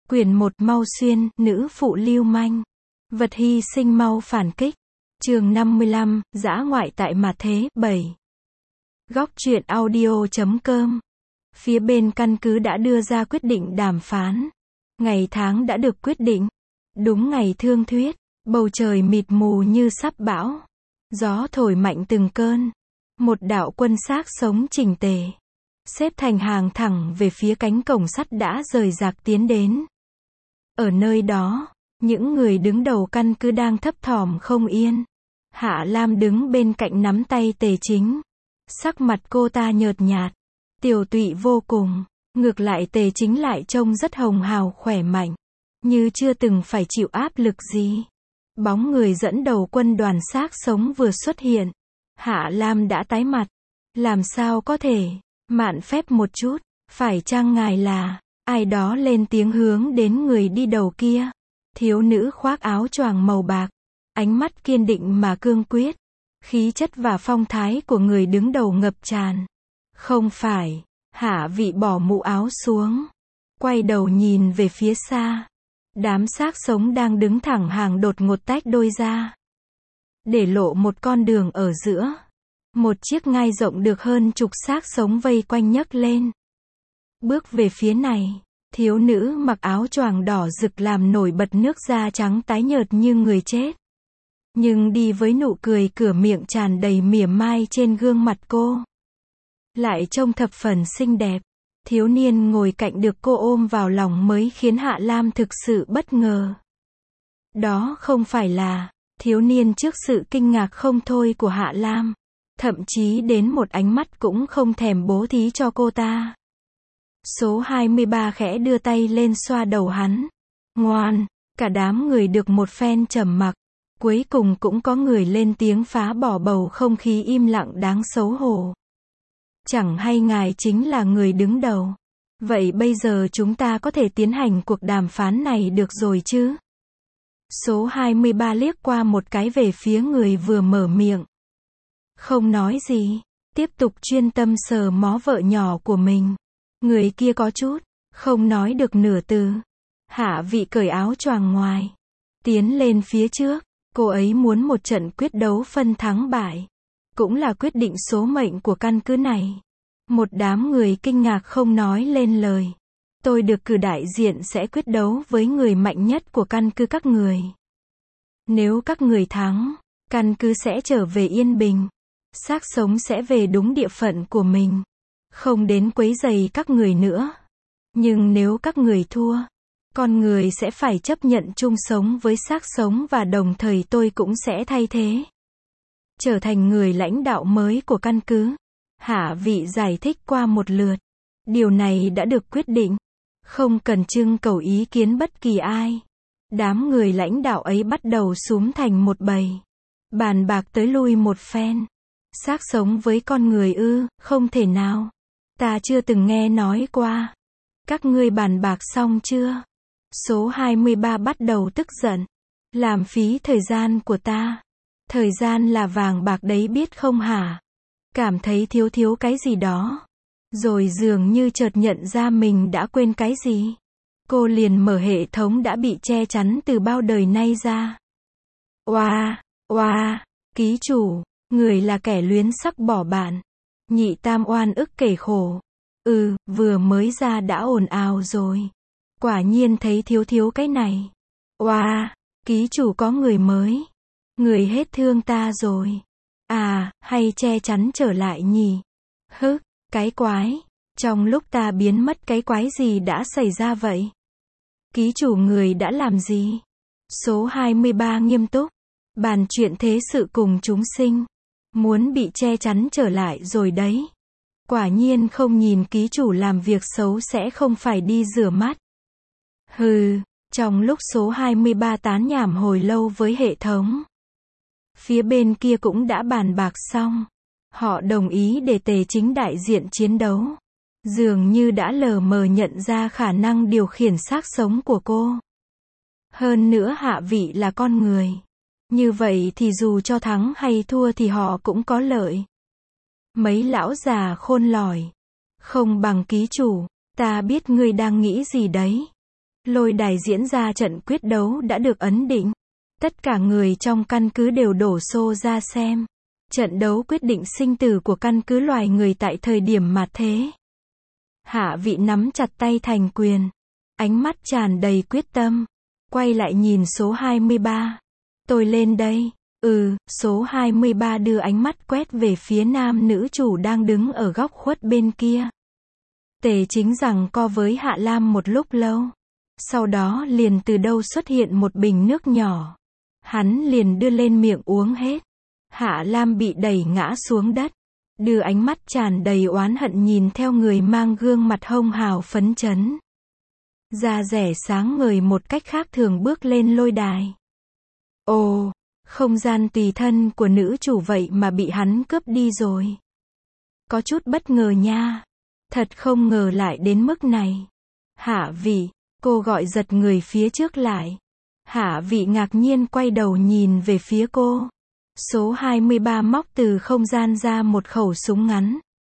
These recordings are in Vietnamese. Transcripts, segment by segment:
Quyển 1 Mau Xuyên, nữ phụ lưu manh. Vật hy sinh mau phản kích. Chương 55, dã ngoại tại mà thế, 7. Góc truyện audio.com. Phía bên căn cứ đã đưa ra quyết định đàm phán. Ngày tháng đã được quyết định. Đúng ngày thương thuyết, bầu trời mịt mù như sắp bão. Gió thổi mạnh từng cơn. Một đạo quân xác sống chỉnh tề, xếp thành hàng thẳng về phía cánh cổng sắt đã rời rạc tiến đến. Ở nơi đó, những người đứng đầu căn cứ đang thấp thỏm không yên. Hạ Lam đứng bên cạnh nắm tay Tề Chính. Sắc mặt cô ta nhợt nhạt, tiều tụy vô cùng. Ngược lại Tề Chính lại trông rất hồng hào khỏe mạnh, như chưa từng phải chịu áp lực gì. Bóng người dẫn đầu quân đoàn xác sống vừa xuất hiện. Hạ Lam đã tái mặt. Làm sao có thể? Mạn phép một chút. Phải chăng ngài là... Ai đó lên tiếng hướng đến người đi đầu kia. Thiếu nữ khoác áo choàng màu bạc. Ánh mắt kiên định mà cương quyết. Khí chất và phong thái của người đứng đầu ngập tràn. Không phải. Hạ vị bỏ mũ áo xuống. Quay đầu nhìn về phía xa. Đám xác sống đang đứng thẳng hàng đột ngột tách đôi ra, để lộ một con đường ở giữa. Một chiếc ngai rộng được hơn chục xác sống vây quanh nhấc lên. Bước về phía này, thiếu nữ mặc áo choàng đỏ rực làm nổi bật nước da trắng tái nhợt như người chết. Nhưng đi với nụ cười cửa miệng tràn đầy mỉa mai trên gương mặt cô, lại trông thập phần xinh đẹp. Thiếu niên ngồi cạnh được cô ôm vào lòng mới khiến Hạ Lam thực sự bất ngờ. Đó không phải là thiếu niên trước sự kinh ngạc không thôi của Hạ Lam. Thậm chí đến một ánh mắt cũng không thèm bố thí cho cô ta. Số 23 khẽ đưa tay lên xoa đầu hắn. Ngoan, cả đám người được một phen trầm mặc. Cuối cùng cũng có người lên tiếng phá bỏ bầu không khí im lặng đáng xấu hổ. Chẳng hay ngài chính là người đứng đầu. Vậy bây giờ chúng ta có thể tiến hành cuộc đàm phán này được rồi chứ? Số 23 liếc qua một cái về phía người vừa mở miệng. Không nói gì, tiếp tục chuyên tâm sờ mó vợ nhỏ của mình. Người kia có chút không nói được nửa từ. Hạ vị cởi áo choàng ngoài, tiến lên phía trước. Cô ấy muốn một trận quyết đấu phân thắng bại, cũng là quyết định số mệnh của căn cứ này. Một đám người kinh ngạc không nói lên lời. Tôi được cử đại diện sẽ quyết đấu với người mạnh nhất của căn cứ các người. Nếu các người thắng, căn cứ sẽ trở về yên bình. Xác sống sẽ về đúng địa phận của mình, không đến quấy rầy các người nữa. Nhưng nếu các người thua, con người sẽ phải chấp nhận chung sống với xác sống và đồng thời tôi cũng sẽ thay thế, trở thành người lãnh đạo mới của căn cứ. Hạ vị giải thích qua một lượt. Điều này đã được quyết định, không cần trưng cầu ý kiến bất kỳ ai. Đám người lãnh đạo ấy bắt đầu xúm thành một bầy, bàn bạc tới lui một phen. Xác sống với con người ư? Không thể nào. Ta chưa từng nghe nói qua. Các ngươi bàn bạc xong chưa? Số 23 bắt đầu tức giận. Làm phí thời gian của ta. Thời gian là vàng bạc đấy biết không hả? Cảm thấy thiếu cái gì đó. Rồi dường như chợt nhận ra mình đã quên cái gì. Cô liền mở hệ thống đã bị che chắn từ bao đời nay ra. Oa, ký chủ, người là kẻ luyến sắc bỏ bạn. Nhị tam oan ức kể khổ. Vừa mới ra đã ồn ào rồi. Quả nhiên thấy thiếu cái này. Oa, ký chủ có người mới. Người hết thương ta rồi. À, hay che chắn trở lại nhỉ? Cái quái. Trong lúc ta biến mất cái quái gì đã xảy ra vậy? Ký chủ người đã làm gì? Số 23 nghiêm túc. Bàn chuyện thế sự cùng chúng sinh. Muốn bị che chắn trở lại rồi đấy. Quả nhiên không nhìn ký chủ làm việc xấu sẽ không phải đi rửa mắt. Trong lúc số 23 tán nhảm hồi lâu với hệ thống, phía bên kia cũng đã bàn bạc xong. Họ đồng ý để Tề Chính đại diện chiến đấu. Dường như đã lờ mờ nhận ra khả năng điều khiển xác sống của cô. Hơn nữa hạ vị là con người. Như vậy thì dù cho thắng hay thua thì họ cũng có lợi. Mấy lão già khôn lỏi. Không bằng ký chủ, ta biết ngươi đang nghĩ gì đấy. Lôi đài diễn ra trận quyết đấu đã được ấn định. Tất cả người trong căn cứ đều đổ xô ra xem. Trận đấu quyết định sinh tử của căn cứ loài người tại thời điểm mạt thế. Hạ Vị nắm chặt tay thành quyền. Ánh mắt tràn đầy quyết tâm. Quay lại nhìn số 23. Tôi lên đây. Số 23 đưa ánh mắt quét về phía nam nữ chủ đang đứng ở góc khuất bên kia. Tề Chính giằng co với Hạ Lam một lúc lâu. Sau đó liền từ đâu xuất hiện một bình nước nhỏ. Hắn liền đưa lên miệng uống hết. Hạ Lam bị đẩy ngã xuống đất. Đưa ánh mắt tràn đầy oán hận nhìn theo người mang gương mặt hồng hào phấn chấn. Da rẻ sáng ngời một cách khác thường bước lên lôi đài. Ồ, không gian tùy thân của nữ chủ vậy mà bị hắn cướp đi rồi. Có chút bất ngờ nha. Thật không ngờ lại đến mức này. Hạ Vị, cô gọi giật người phía trước lại. Hạ Vị ngạc nhiên quay đầu nhìn về phía cô. Số 23 móc từ không gian ra một khẩu súng ngắn.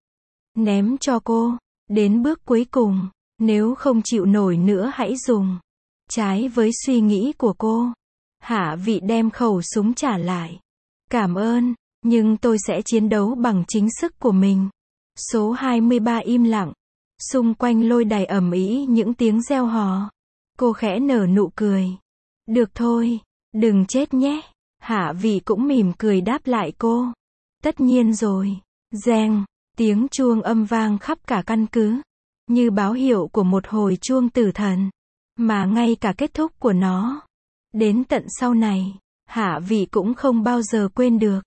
Ném cho cô. Đến bước cuối cùng, nếu không chịu nổi nữa hãy dùng. Trái với suy nghĩ của cô, Hạ Vị đem khẩu súng trả lại. Cảm ơn, nhưng tôi sẽ chiến đấu bằng chính sức của mình. Số 23 im lặng. Xung quanh lôi đài ầm ĩ những tiếng reo hò. Cô khẽ nở nụ cười. Được thôi, đừng chết nhé. Hạ Vị cũng mỉm cười đáp lại cô. Tất nhiên rồi. Reng, tiếng chuông âm vang khắp cả căn cứ. Như báo hiệu của một hồi chuông tử thần. Mà ngay cả kết thúc của nó. Đến tận sau này, Hạ Vị cũng không bao giờ quên được.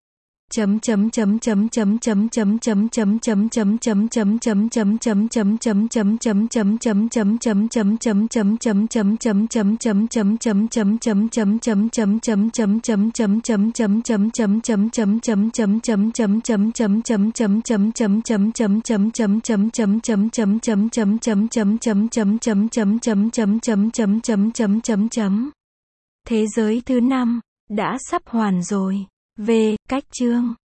Thế giới thứ 5 đã sắp hoàn rồi. Cách chương